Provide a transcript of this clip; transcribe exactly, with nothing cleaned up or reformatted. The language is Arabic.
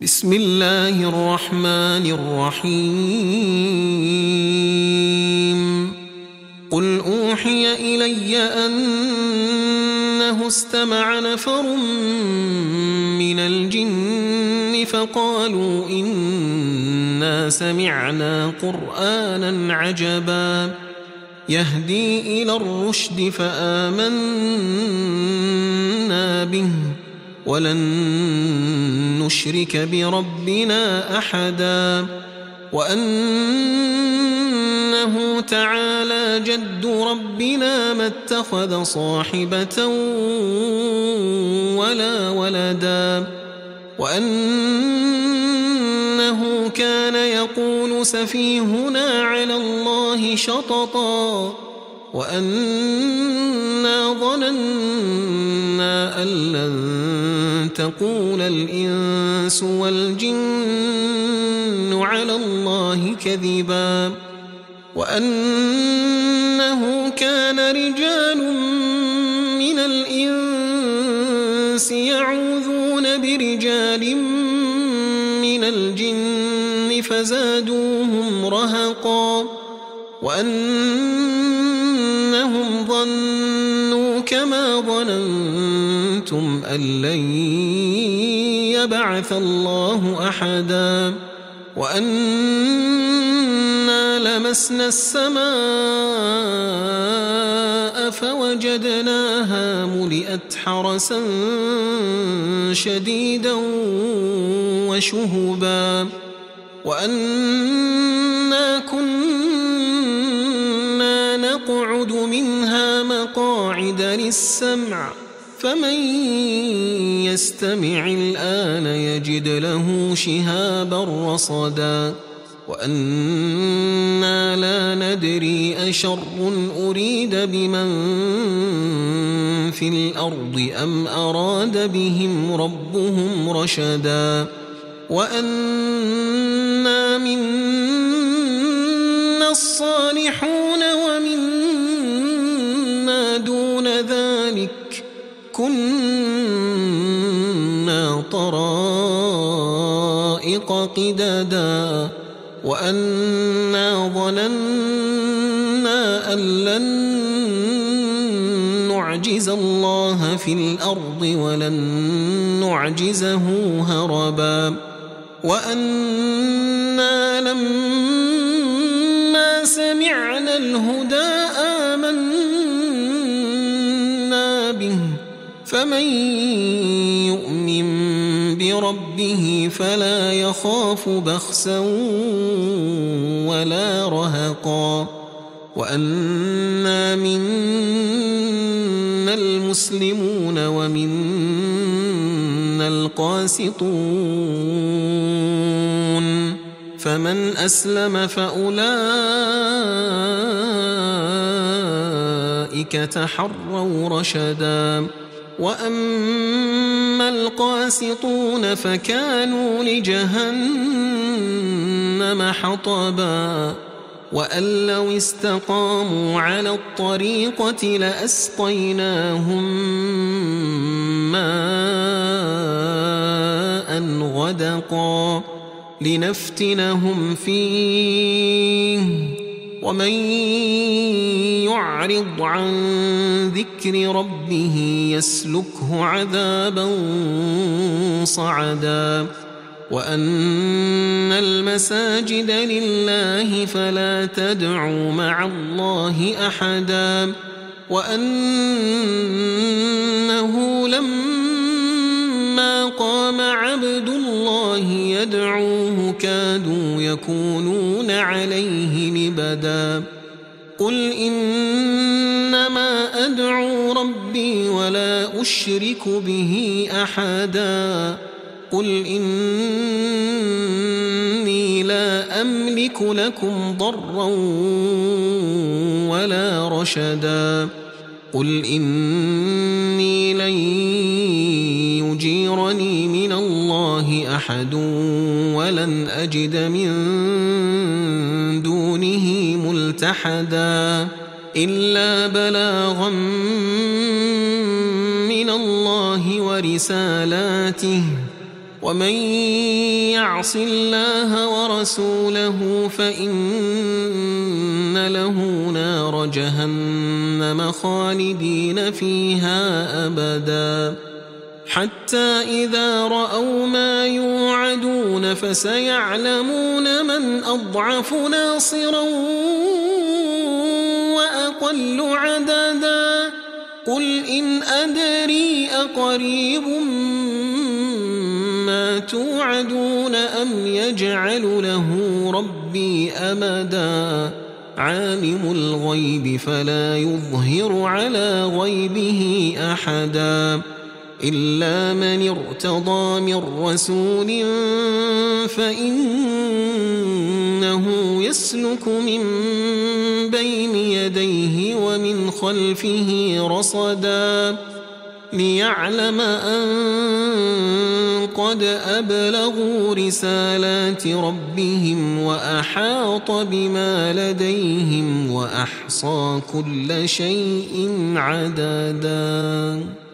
بسم الله الرحمن الرحيم قل أوحي إلي أنه استمع نفر من الجن فقالوا إنا سمعنا قرآنا عجبا يهدي إلى الرشد فآمنا به ولن نشرك بربنا أحدا وأنه تعالى جد ربنا ما اتخذ صاحبة ولا ولدا وأنه كان يقول سفيهنا على الله شططا وأنا ظننا أن لن تقول الإنس والجن على الله كذبا وأنه كان رجال من الإنس يعوذون برجال من الجن فزادوهم رهقا وأنهم ظنوا كما ظننتم أن لن يبعث الله أحدا وأنا لمسنا السماء فوجدناها ملئت حرسا شديدا وشهبا وأنا كنا نقعد منها مقاعد للسمع فمن يستمع الآن يجد له شهابا رصدا وأنا لا ندري أشر أريد بمن في الأرض أم أراد بهم ربهم رشدا وأنا منا الصالحون ومنا دون ذلك كنا طرائق قددا وأنا ظننا أن لن نعجز الله في الأرض ولن نعجزه هربا وأنا لما سمعنا الهدى آمنا به فمن يؤمن بربه فلا يخاف بخسا ولا رهقا وأنا منا المسلمون ومنا القاسطون فمن أسلم فأولئك تحروا رشدا وأما القاسطون فكانوا لجهنم حطبا وأن لو استقاموا على الطريقة لأسقيناهم ماء غدقا لنفتنهم فيه ومن يعرض عن ذكر ربه يسلكه عذابا صعدا وأن المساجد لله فلا تدعوا مع الله أحدا وأنه لما قام عبد الله يدعوه كادوا يكونون عليه لبدا قل إنما أدعو ربي ولا أشرك به أحدا قل إني لا أملك لكم ضرا ولا رشدا قل إني لن يجيرني من الله أحد ولن أجد من دونه ملتحدا إلا بلاغا من الله ورسالاته ومن يعص الله ورسوله فإن له نار جهنم خالدين فيها أبدا حتى إذا رأوا ما يوعدون فسيعلمون من أضعف ناصرا وأقل عددا قل إن أدري أقريب ما توعدون أم يجعل له ربي أمدا عالم الغيب فلا يظهر على غيبه أحدا إلا من ارتضى من رسول فإنه يسلك من بين يديه ومن خلفه رصدا ليعلم أن قد أبلغوا رسالات ربهم وأحاط بما لديهم وأحصى كل شيء عددا.